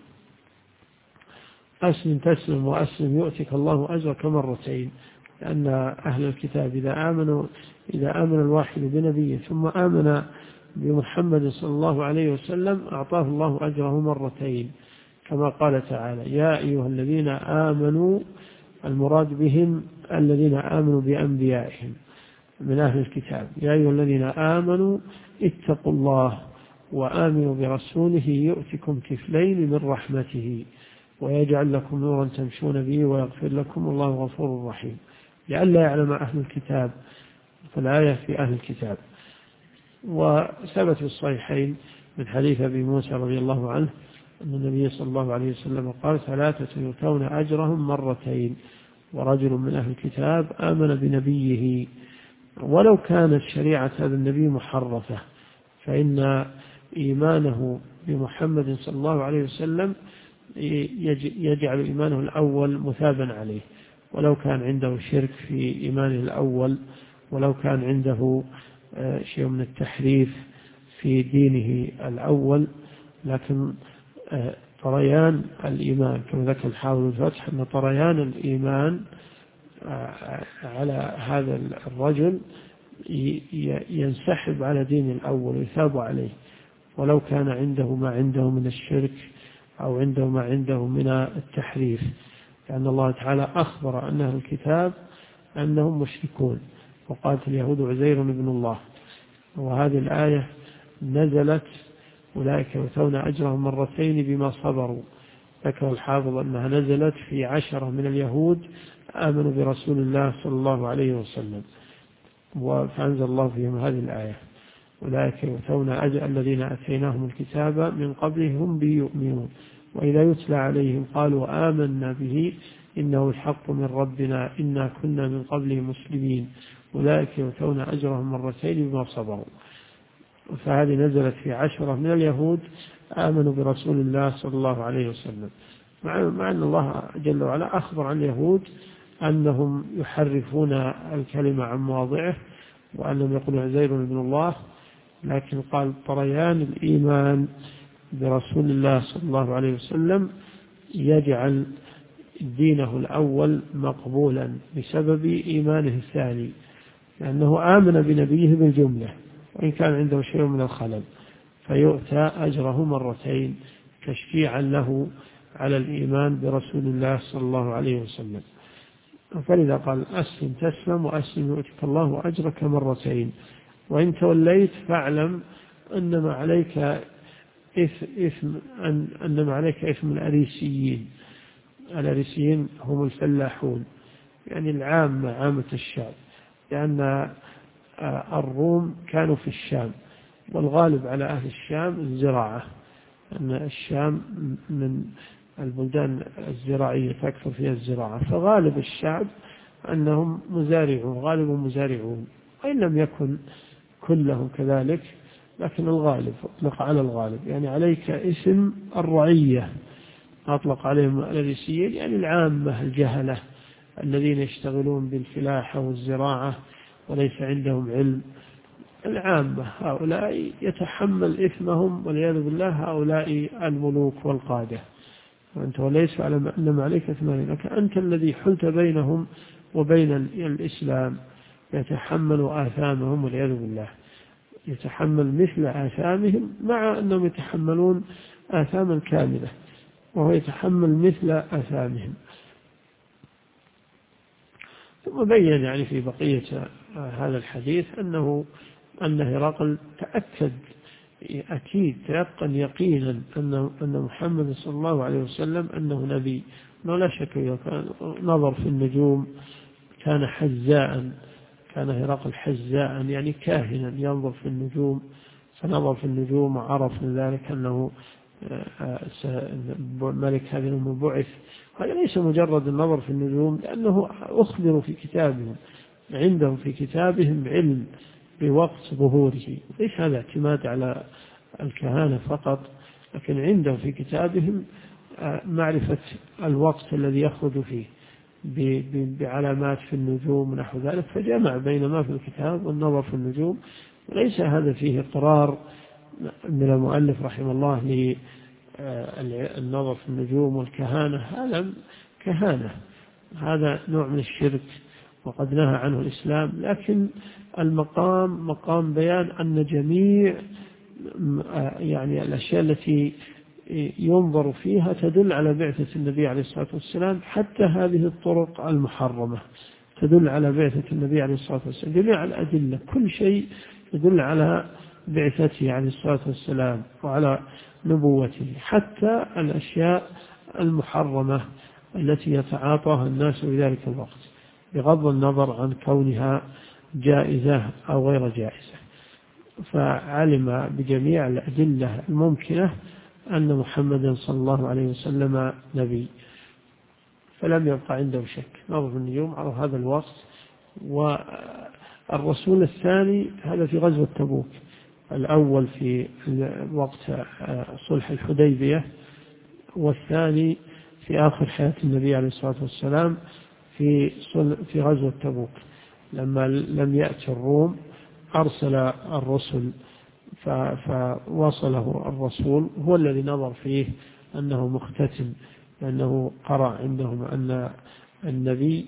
أسلم تسلم وأسلم يؤتك الله أجرك مرتين، لأن أهل الكتاب إذا آمن الواحد بنبيه ثم آمن بمحمد صلى الله عليه وسلم أعطاه الله أجره مرتين، كما قال تعالى يا أيها الذين آمنوا، المراد بهم الذين آمنوا بأنبيائهم من أهل الكتاب، يا أيها الذين آمنوا اتقوا الله وآمنوا برسوله يؤتكم كفلين من رحمته ويجعل لكم نورا تمشون به ويغفر لكم والله غفور رحيم، لئلا يعلم أهل الكتاب، فالآية في أهل الكتاب. وثبت في الصحيحين من حديث أبي موسى رضي الله عنه أن النبي صلى الله عليه وسلم قال ثلاثة يؤتون أجرهم مرتين، ورجل من أهل الكتاب آمن بنبيه ولو كانت شريعة هذا النبي محرفة، فإن إيمانه بمحمد صلى الله عليه وسلم يجعل إيمانه الأول مثابا عليه، ولو كان عنده شرك في إيمانه الأول، ولو كان عنده شيء من التحريف في دينه الأول. لكن طريان الإيمان كما ذكر الحافظ الفتح أن طريان الإيمان على هذا الرجل ينسحب على دين الأول ويثاب عليه، ولو كان عنده ما عنده من الشرك أو عنده ما عنده من التحريف، لأن الله تعالى أخبر أن أهل الكتاب أنهم مشركون وقالت اليهود عزير ابن الله. وهذه الآية نزلت أولئك يؤتون أجرهم مرتين بما صبروا، ذكر الحافظ أنها نزلت في 10 من اليهود آمنوا برسول الله صلى الله عليه وسلم، فأنزل الله فيهم هذه الآية أولئك يؤتون أجر الذين أتيناهم الكتاب من قبلهم به يؤمنون وإذا يتلى عليهم قالوا آمنا به إنه الحق من ربنا إنا كنا من قبله مسلمين أولئك يؤتون أجرهم مرتين بما صبروا. فهذه نزلت في 10 من اليهود آمنوا برسول الله صلى الله عليه وسلم، مع أن الله جل وعلا أخبر عن اليهود أنهم يحرفون الكلمة عن مواضعه وأنهم يقولون عزير ابن الله، لكن قال طريان الإيمان برسول الله صلى الله عليه وسلم يجعل دينه الأول مقبولا بسبب إيمانه الثاني، لأنه آمن بنبيه بالجملة وإن كان عنده شيء من الخلل، فيؤتى أجره مرتين تشجيعا له على الإيمان برسول الله صلى الله عليه وسلم. فلذا قال أسلم تسلم وأسلم يؤتك الله أجرك مرتين، وإن توليت فاعلم أنما عليك إثم الأريسيين. الأريسيين هم الفلاحون، يعني العامة، عامة الشعب، لأن الروم كانوا في الشام، والغالب على أهل الشام الزراعة، أن الشام من البلدان الزراعية تكثر فيها الزراعة، فغالب الشعب أنهم مزارعون، غالبهم مزارعون، وإن لم يكن كلهم كذلك، لكن الغالب أطلق على الغالب. يعني عليك اسم الرعية، أطلق عليهم الأريسيين، يعني العامة الجهلة الذين يشتغلون بالفلاحة والزراعة وليس عندهم علم. العامة هؤلاء يتحمل إثمهم والعياذ بالله، هؤلاء الملوك والقادة. وأنت وليس على أنما عليك إثمان، لك أنت الذي حلت بينهم وبين الإسلام، يتحمل آثامهم والعياذ بالله، يتحمل مثل آثامهم، مع أنهم يتحملون آثاما كاملة، وهو يتحمل مثل آثامهم. ثم بين يعني في بقية هذا الحديث أن هرقل تأكد أكيد تيقن يقينا أن محمد صلى الله عليه وسلم أنه نبي، أنه لا شك. كان نظر في النجوم، كان حزاء، كان هرقل حزاء يعني كاهنا ينظر في النجوم، فنظر في النجوم وعرف من ذلك أنه ملك هذه الأمة بعث. هذا ليس مجرد النظر في النجوم، لأنه أخبروا في كتابهم، عندهم في كتابهم علم بوقت ظهوره، ليس هذا اعتماد على الكهانة فقط، لكن عندهم في كتابهم معرفة الوقت الذي يخرج فيه بعلامات في النجوم ونحو ذلك، فجمع بين ما في الكتاب والنظر في النجوم. وليس هذا فيه إقرار من المؤلف رحمه الله للنظر في النجوم والكهانة، هذا كهانة، هذا نوع من الشرك وقد نهى عنه الإسلام. لكن المقام مقام بيان أن جميع يعني الأشياء التي ينظر فيها تدل على بعثة النبي عليه الصلاة والسلام، حتى هذه الطرق المحرمة تدل على بعثة النبي عليه الصلاة والسلام. جميع الأدلة كل شيء يدل على بعثته عليه الصلاة والسلام وعلى نبوته، حتى الأشياء المحرمة التي يتعاطاها الناس في ذلك الوقت، بغض النظر عن كونها جائزة أو غير جائزة. فعلم بجميع الأدلة الممكنة أن محمدا صلى الله عليه وسلم نبي، فلم يبقى عنده شك. نظر في النجوم على هذا الوقت. والرسول الثاني هذا في غزوة تبوك، الأول في وقت صلح الحديبية، والثاني في آخر حياة النبي عليه الصلاة والسلام في غزوة تبوك، لما لم يأتي الروم أرسل الرسل، فوصله الرسول هو الذي نظر فيه أنه مختتم، لأنه قرأ عندهم أن النبي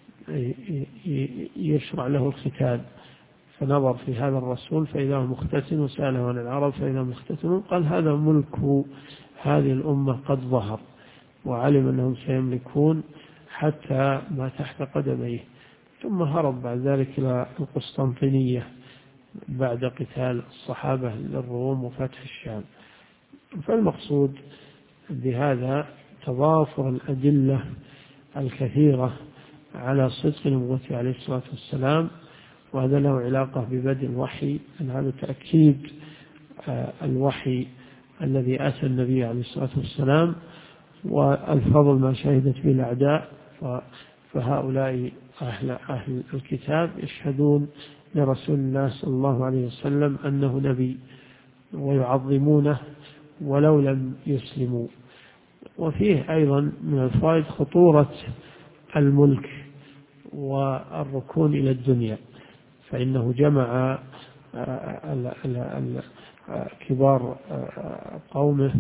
يشرع له الختان، فنظر في هذا الرسول فإذا هو مختتن، وسأله عن العرب فإذا مختتن، قال هذا ملك هذه الأمة قد ظهر، وعلم أنهم سيملكون حتى ما تحت قدميه. ثم هرب بعد ذلك إلى القسطنطينية بعد قتال الصحابة للروم وفتح الشام. فالمقصود بهذا تضافر الأدلة الكثيرة على صدق نبوته عليه الصلاة والسلام، وهذا له علاقة ببدء الوحي، أن هذا تأكيد الوحي الذي أتى النبي عليه الصلاة والسلام، والفضل ما شهدت به الأعداء. فهؤلاء أهل الكتاب يشهدون لرسول الله صلى الله عليه وسلم أنه نبي ويعظمونه ولو لم يسلموا. وفيه أيضا من الفائد خطورة الملك والركون إلى الدنيا، فإنه جمع كبار قومه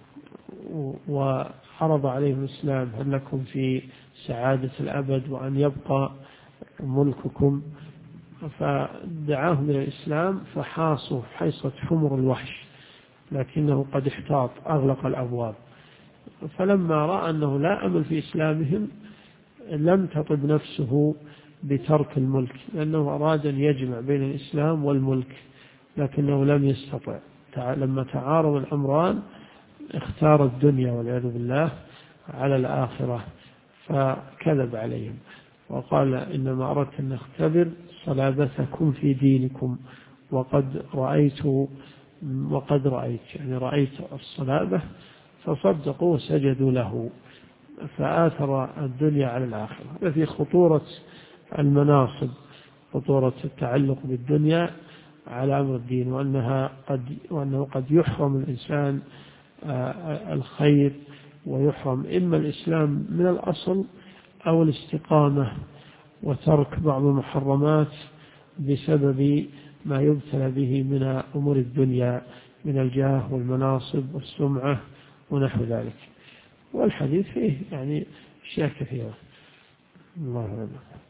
وعرض عليهم الإسلام: هل لكم في سعادة الأبد وأن يبقى ملككم؟ فدعاهم إلى الإسلام، فحاصوا حيصة حمر الوحش، لكنه قد احتاط أغلق الأبواب. فلما رأى أنه لا أمل في إسلامهم لم تطب نفسه بترك الملك، لأنه أراد أن يجمع بين الإسلام والملك لكنه لم يستطع. لما تعارض الأمران اختار الدنيا والعياذ بالله على الآخرة، فكذب عليهم وقال إنما أردت أن أختبر صلابتكم في دينكم وقد رأيت يعني رأيت الصلابة، فصدقوا وسجدوا له، فآثر الدنيا على الآخرة. وفي خطورة المناصب، خطورة التعلق بالدنيا على أمر الدين، وأنه قد يحرم الإنسان الخير، ويحرم إما الإسلام من الأصل أو الاستقامة وترك بعض المحرمات بسبب ما يبتلى به من أمور الدنيا من الجاه والمناصب والسمعة ونحو ذلك. والحديث فيه يعني أشياء كثيرة. الله أعلم.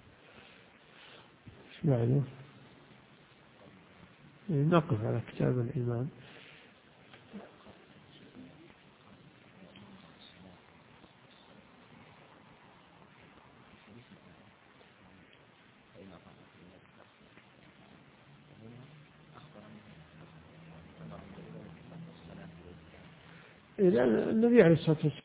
اسمعنا نقف على كتاب الإيمان. النبي عليه الصلاة والسلام